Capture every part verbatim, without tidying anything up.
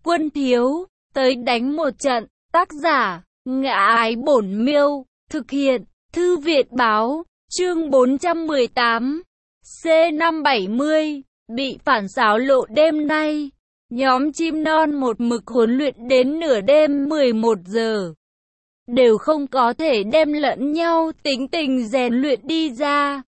Quân thiếu, tới đánh một trận. Tác giả, Ngã Ái Bổn Miêu. Thực hiện, Thư Viện Báo. Chương bốn trăm mười tám. C năm bảy mươi. Bị phản xáo lộ đêm nay. Nhóm chim non một mực huấn luyện đến nửa đêm mười một giờ. Đều không có thể đem lẫn nhau tính tình rèn luyện đi ra.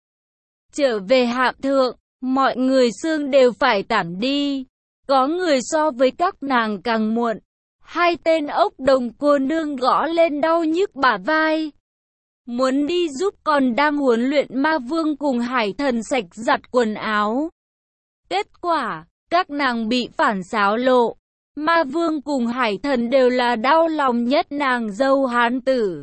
Trở về hạm thượng, mọi người xương đều phải tản đi. Có người so với các nàng càng muộn. Hai tên ốc đồng cô nương gõ lên đau nhức bả vai. Muốn đi giúp còn đang huấn luyện ma vương cùng hải thần sạch giặt quần áo. Kết quả, các nàng bị phản xáo lộ. Ma vương cùng hải thần đều là đau lòng nhất nàng dâu hán tử.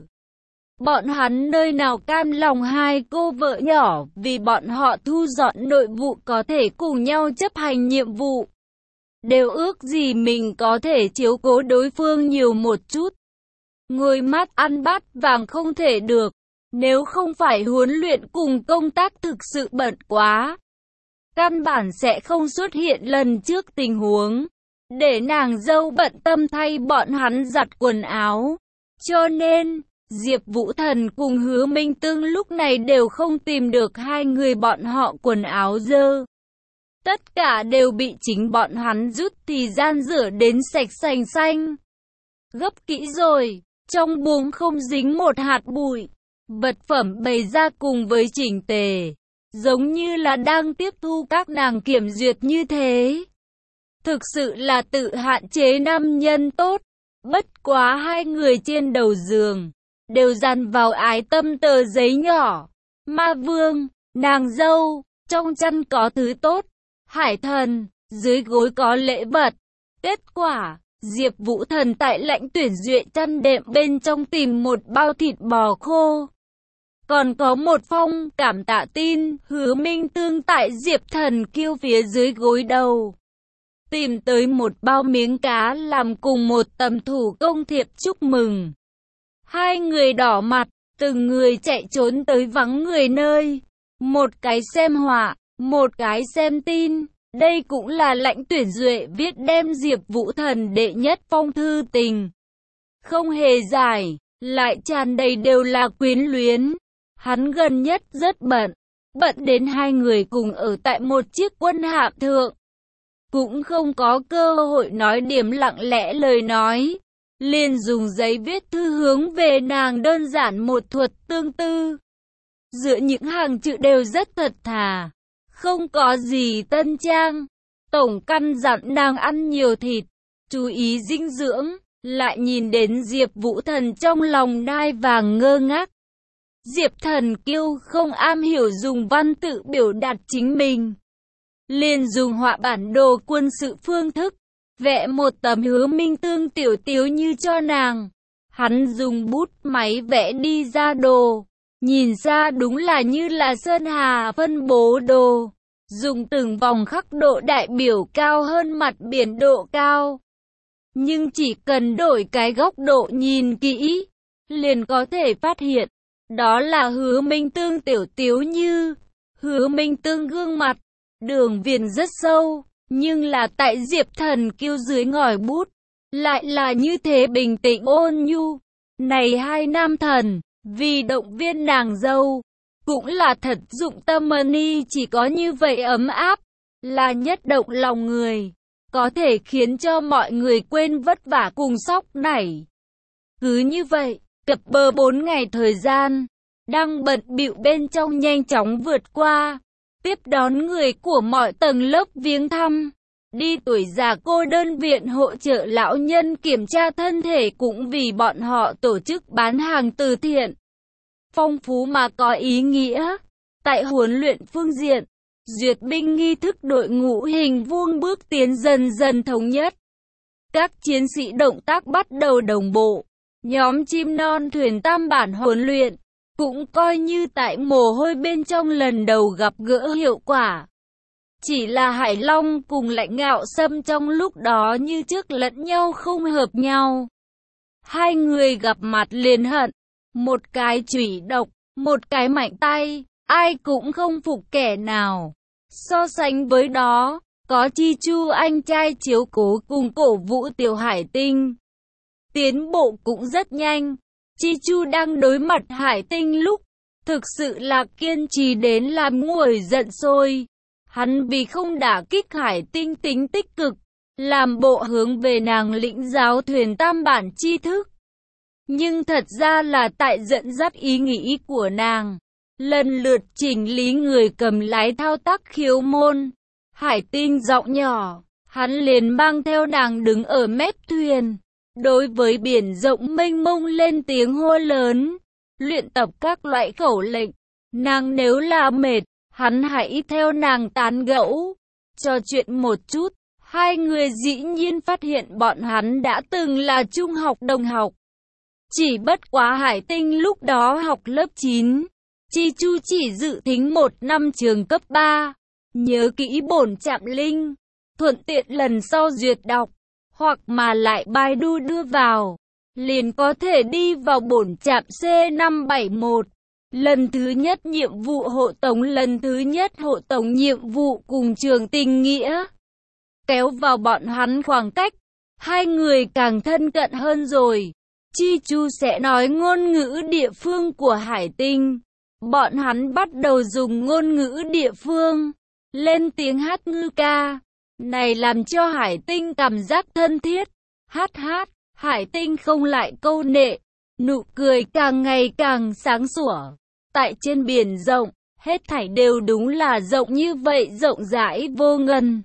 Bọn hắn nơi nào cam lòng hai cô vợ nhỏ vì bọn họ thu dọn nội vụ có thể cùng nhau chấp hành nhiệm vụ. Đều ước gì mình có thể chiếu cố đối phương nhiều một chút. Ngồi mắt ăn bát vàng không thể được, nếu không phải huấn luyện cùng công tác thực sự bận quá. Căn bản sẽ không xuất hiện lần trước tình huống, để nàng dâu bận tâm thay bọn hắn giặt quần áo. Cho nên, Diệp Vũ Thần cùng Hứa Minh Tương lúc này đều không tìm được hai người bọn họ quần áo dơ. Tất cả đều bị chính bọn hắn rút thì gian rửa đến sạch sành xanh. Gấp kỹ rồi, trong buồng không dính một hạt bụi. Vật phẩm bày ra cùng với chỉnh tề, giống như là đang tiếp thu các nàng kiểm duyệt như thế. Thực sự là tự hạn chế nam nhân tốt. Bất quá hai người trên đầu giường đều dàn vào ái tâm tờ giấy nhỏ. Ma vương, nàng dâu, trong chăn có thứ tốt. Hải thần, dưới gối có lễ vật. Kết quả, Diệp Vũ Thần tại lãnh tuyển duyệt chăn đệm bên trong tìm một bao thịt bò khô. Còn có một phong cảm tạ tin. Hứa Minh Tương tại Diệp Thần Kiêu phía dưới gối đầu tìm tới một bao miếng cá làm cùng một tấm thủ công thiệp chúc mừng. Hai người đỏ mặt, từng người chạy trốn tới vắng người nơi. Một cái xem họa, một cái xem tin. Đây cũng là lãnh tuyển duệ viết đem Diệp Vũ Thần đệ nhất phong thư tình. Không hề dài, lại tràn đầy đều là quyến luyến. Hắn gần nhất rất bận, bận đến hai người cùng ở tại một chiếc quân hạm thượng. Cũng không có cơ hội nói điểm lặng lẽ lời nói. Liền dùng giấy viết thư hướng về nàng đơn giản một thuật tương tư. Giữa những hàng chữ đều rất thật thà, không có gì tân trang. Tổng căn dặn nàng ăn nhiều thịt, chú ý dinh dưỡng. Lại nhìn đến Diệp Vũ Thần trong lòng nai vàng ngơ ngác. Diệp Thần Kiêu không am hiểu dùng văn tự biểu đạt chính mình, liền dùng họa bản đồ quân sự phương thức, vẽ một tấm Hứa Minh Tương tiểu tiếu như cho nàng. Hắn dùng bút máy vẽ đi ra đồ, nhìn ra đúng là như là sơn hà phân bố đồ, dùng từng vòng khắc độ đại biểu cao hơn mặt biển độ cao. Nhưng chỉ cần đổi cái góc độ nhìn kỹ, liền có thể phát hiện, đó là Hứa Minh Tương tiểu tiếu như. Hứa Minh Tương gương mặt, đường viền rất sâu, nhưng là tại Diệp Thần Kiêu dưới ngòi bút, lại là như thế bình tĩnh ôn nhu. Này hai nam thần, vì động viên nàng dâu, cũng là thật dụng tâm ni, chỉ có như vậy ấm áp, là nhất động lòng người, có thể khiến cho mọi người quên vất vả cùng sóc nảy. Cứ như vậy, cập bờ bốn ngày thời gian, đang bận bịu bên trong nhanh chóng vượt qua, tiếp đón người của mọi tầng lớp viếng thăm, đi tuổi già cô đơn viện hỗ trợ lão nhân kiểm tra thân thể cũng vì bọn họ tổ chức bán hàng từ thiện. Phong phú mà có ý nghĩa. Tại huấn luyện phương diện, duyệt binh nghi thức đội ngũ hình vuông bước tiến dần dần thống nhất. Các chiến sĩ động tác bắt đầu đồng bộ. Nhóm chim non thuyền tam bản huấn luyện cũng coi như tại mồ hôi bên trong lần đầu gặp gỡ hiệu quả. Chỉ là Hải Long cùng Lãnh Ngạo Sâm trong lúc đó như trước lẫn nhau không hợp nhau. Hai người gặp mặt liền hận, một cái chủy độc, một cái mạnh tay, ai cũng không phục kẻ nào. So sánh với đó, có Chi Chu anh trai chiếu cố cùng cổ vũ Tiểu Hải Tinh. Tiến bộ cũng rất nhanh. Chi Chu đang đối mặt Hải Tinh lúc thực sự là kiên trì đến làm nguội giận sôi. Hắn vì không đả kích Hải Tinh tính tích cực, làm bộ hướng về nàng lĩnh giáo thuyền tam bản tri thức. Nhưng thật ra là tại dẫn dắt ý nghĩ của nàng, lần lượt chỉnh lý người cầm lái thao tác khiếu môn. Hải Tinh giọng nhỏ, hắn liền mang theo nàng đứng ở mép thuyền, đối với biển rộng mênh mông lên tiếng hô lớn, luyện tập các loại khẩu lệnh. Nàng nếu là mệt, hắn hãy theo nàng tán gẫu, trò chuyện một chút. Hai người dĩ nhiên phát hiện bọn hắn đã từng là trung học đồng học. Chỉ bất quá Hải Tinh lúc đó học lớp chín, Chi Chu chỉ dự thính một năm trường cấp ba. Nhớ kỹ bổn trạm linh, thuận tiện lần sau duyệt đọc, hoặc mà lại Baidu đưa vào, liền có thể đi vào bổn trạm C năm bảy mốt. Lần thứ nhất nhiệm vụ hộ tống, lần thứ nhất hộ tống nhiệm vụ cùng trường tình nghĩa. Kéo vào bọn hắn khoảng cách, hai người càng thân cận hơn rồi. Chi Chu sẽ nói ngôn ngữ địa phương của Hải Tinh. Bọn hắn bắt đầu dùng ngôn ngữ địa phương, lên tiếng hát ngư ca. Này làm cho Hải Tinh cảm giác thân thiết. Hát hát, Hải Tinh không lại câu nệ, nụ cười càng ngày càng sáng sủa. Tại trên biển rộng, hết thảy đều đúng là rộng như vậy, rộng rãi vô ngần.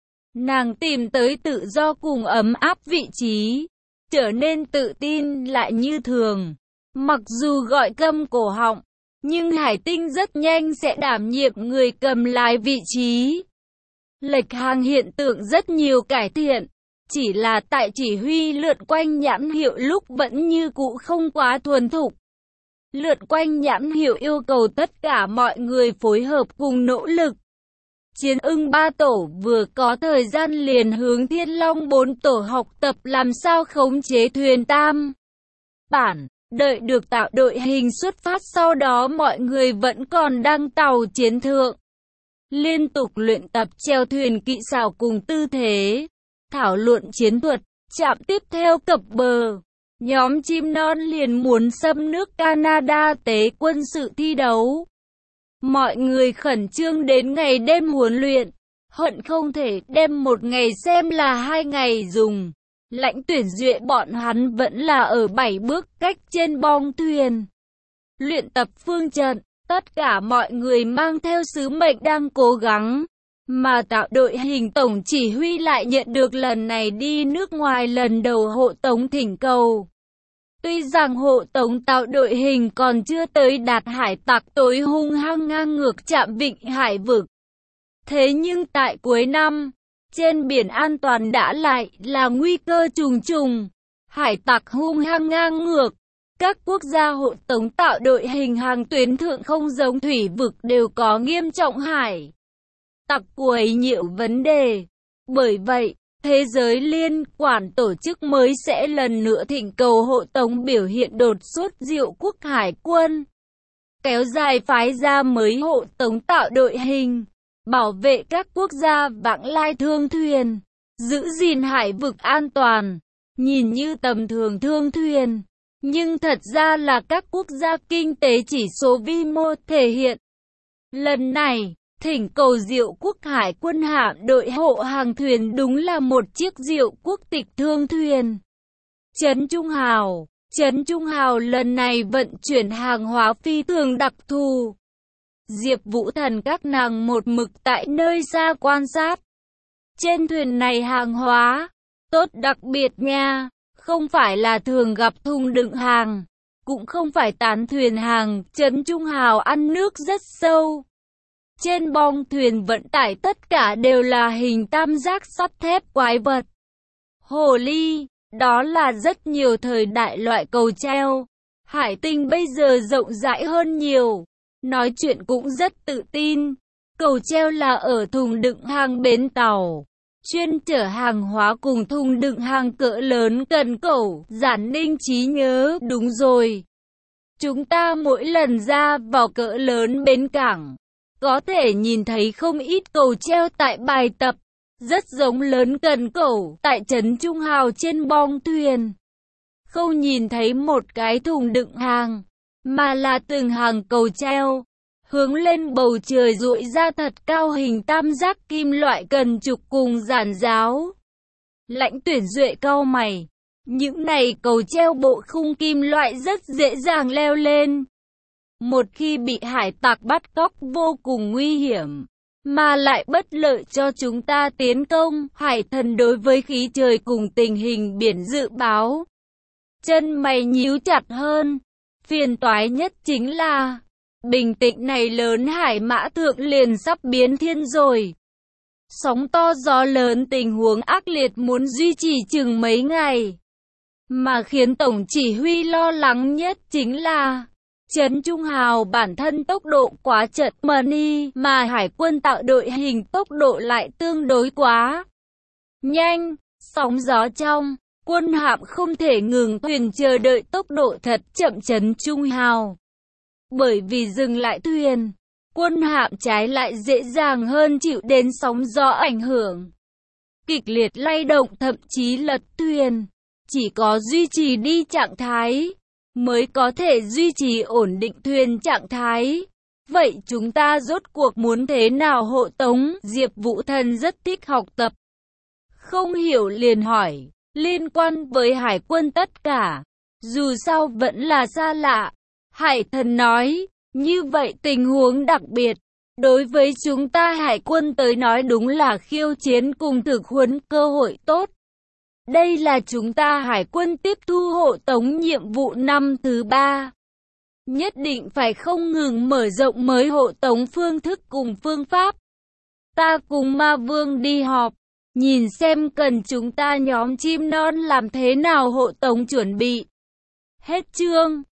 Nàng tìm tới tự do cùng ấm áp vị trí, trở nên tự tin lại như thường. Mặc dù gọi câm cổ họng, nhưng Hải Tinh rất nhanh sẽ đảm nhiệm người cầm lái vị trí. Lệch hàng hiện tượng rất nhiều cải thiện, chỉ là tại chỉ huy lượn quanh nhãn hiệu lúc vẫn như cũ không quá thuần thục. Lượn quanh nhãn hiệu yêu cầu tất cả mọi người phối hợp cùng nỗ lực. Chiến ưng ba tổ vừa có thời gian liền hướng Thiên Long bốn tổ học tập làm sao khống chế thuyền tam bản. Đợi được tạo đội hình xuất phát, sau đó mọi người vẫn còn đang tàu chiến thượng. Liên tục luyện tập chèo thuyền kỹ xảo cùng tư thế, thảo luận chiến thuật. Trạm tiếp theo cập bờ, nhóm chim non liền muốn xâm nước Canada tế quân sự thi đấu. Mọi người khẩn trương đến ngày đêm huấn luyện, hận không thể đem một ngày xem là hai ngày dùng. Lãnh tuyển duyệt bọn hắn vẫn là ở bảy bước cách trên bong thuyền. Luyện tập phương trận, tất cả mọi người mang theo sứ mệnh đang cố gắng. Mà tạo đội hình tổng chỉ huy lại nhận được lần này đi nước ngoài lần đầu hộ tống thỉnh cầu. Tuy rằng hộ tống tạo đội hình còn chưa tới đạt hải tặc tối hung hăng ngang ngược Trạm Vịnh Hải Vực. Thế nhưng tại cuối năm, trên biển an toàn đã lại là nguy cơ trùng trùng. Hải tặc hung hăng ngang ngược. Các quốc gia hộ tống tạo đội hình hàng tuyến thượng không giống thủy vực đều có nghiêm trọng hải tặc quấy nhiễu vấn đề. Bởi vậy, Thế giới liên quản tổ chức mới sẽ lần nữa thỉnh cầu hộ tống biểu hiện đột xuất Diệu quốc hải quân. Kéo dài phái ra mới hộ tống tạo đội hình, bảo vệ các quốc gia vãng lai thương thuyền, giữ gìn hải vực an toàn. Nhìn như tầm thường thương thuyền, nhưng thật ra là các quốc gia kinh tế chỉ số vi mô thể hiện. Lần này, thỉnh cầu Diệu quốc hải quân hạm đội hộ hàng thuyền đúng là một chiếc Diệu quốc tịch thương thuyền. Trấn Trung Hào, Trấn Trung Hào lần này vận chuyển hàng hóa phi thường đặc thù. Diệp Vũ Thần các nàng một mực tại nơi xa quan sát. Trên thuyền này hàng hóa tốt đặc biệt nha, không phải là thường gặp thùng đựng hàng, cũng không phải tán thuyền hàng. Trấn Trung Hào ăn nước rất sâu. Trên bong thuyền vận tải tất cả đều là hình tam giác sắt thép quái vật. Hồ ly, đó là rất nhiều thời đại loại cầu treo. Hải Tinh bây giờ rộng rãi hơn nhiều, nói chuyện cũng rất tự tin. Cầu treo là ở thùng đựng hàng bến tàu, chuyên chở hàng hóa cùng thùng đựng hàng cỡ lớn cần cẩu. Giản Ninh trí nhớ, đúng rồi. Chúng ta mỗi lần ra vào cỡ lớn bến cảng, có thể nhìn thấy không ít cầu treo tại bài tập. rất giống lớn cần cẩu, tại trấn Trung Hào trên bong thuyền. Không nhìn thấy một cái thùng đựng hàng, mà là từng hàng cầu treo, hướng lên bầu trời duỗi ra thật cao hình tam giác kim loại cần trục cùng giàn giáo. Lãnh Tuyển Duệ cau mày, những này cầu treo bộ khung kim loại rất dễ dàng leo lên. Một khi bị hải tặc bắt cóc vô cùng nguy hiểm, mà lại bất lợi cho chúng ta tiến công. Hải Thần đối với khí trời cùng tình hình biển dự báo. Chân mày nhíu chặt hơn. Phiền toái nhất chính là, bình tĩnh này lớn hải mã thượng liền sắp biến thiên rồi. Sóng to gió lớn tình huống ác liệt muốn duy trì chừng mấy ngày. Mà khiến Tổng Chỉ huy lo lắng nhất chính là, trấn Trung Hào bản thân tốc độ quá chậm mani, mà hải quân tạo đội hình tốc độ lại tương đối quá nhanh. Sóng gió trong, quân hạm không thể ngừng thuyền chờ đợi tốc độ thật chậm trấn Trung Hào. Bởi vì dừng lại thuyền, quân hạm trái lại dễ dàng hơn chịu đến sóng gió ảnh hưởng. Kịch liệt lay động thậm chí lật thuyền. Chỉ có duy trì đi trạng thái, mới có thể duy trì ổn định thuyền trạng thái. Vậy chúng ta rốt cuộc muốn thế nào hộ tống? Diệp Vũ Thần rất thích học tập. Không hiểu liền hỏi, liên quan với hải quân tất cả. Dù sao vẫn là xa lạ. Hải Thần nói, như vậy tình huống đặc biệt. Đối với chúng ta hải quân tới nói đúng là khiêu chiến cùng thực huấn cơ hội tốt. Đây là chúng ta hải quân tiếp thu hộ tống nhiệm vụ năm thứ ba. Nhất định phải không ngừng mở rộng mới hộ tống phương thức cùng phương pháp. Ta cùng Ma Vương đi họp, nhìn xem cần chúng ta nhóm chim non làm thế nào hộ tống chuẩn bị. Hết chương.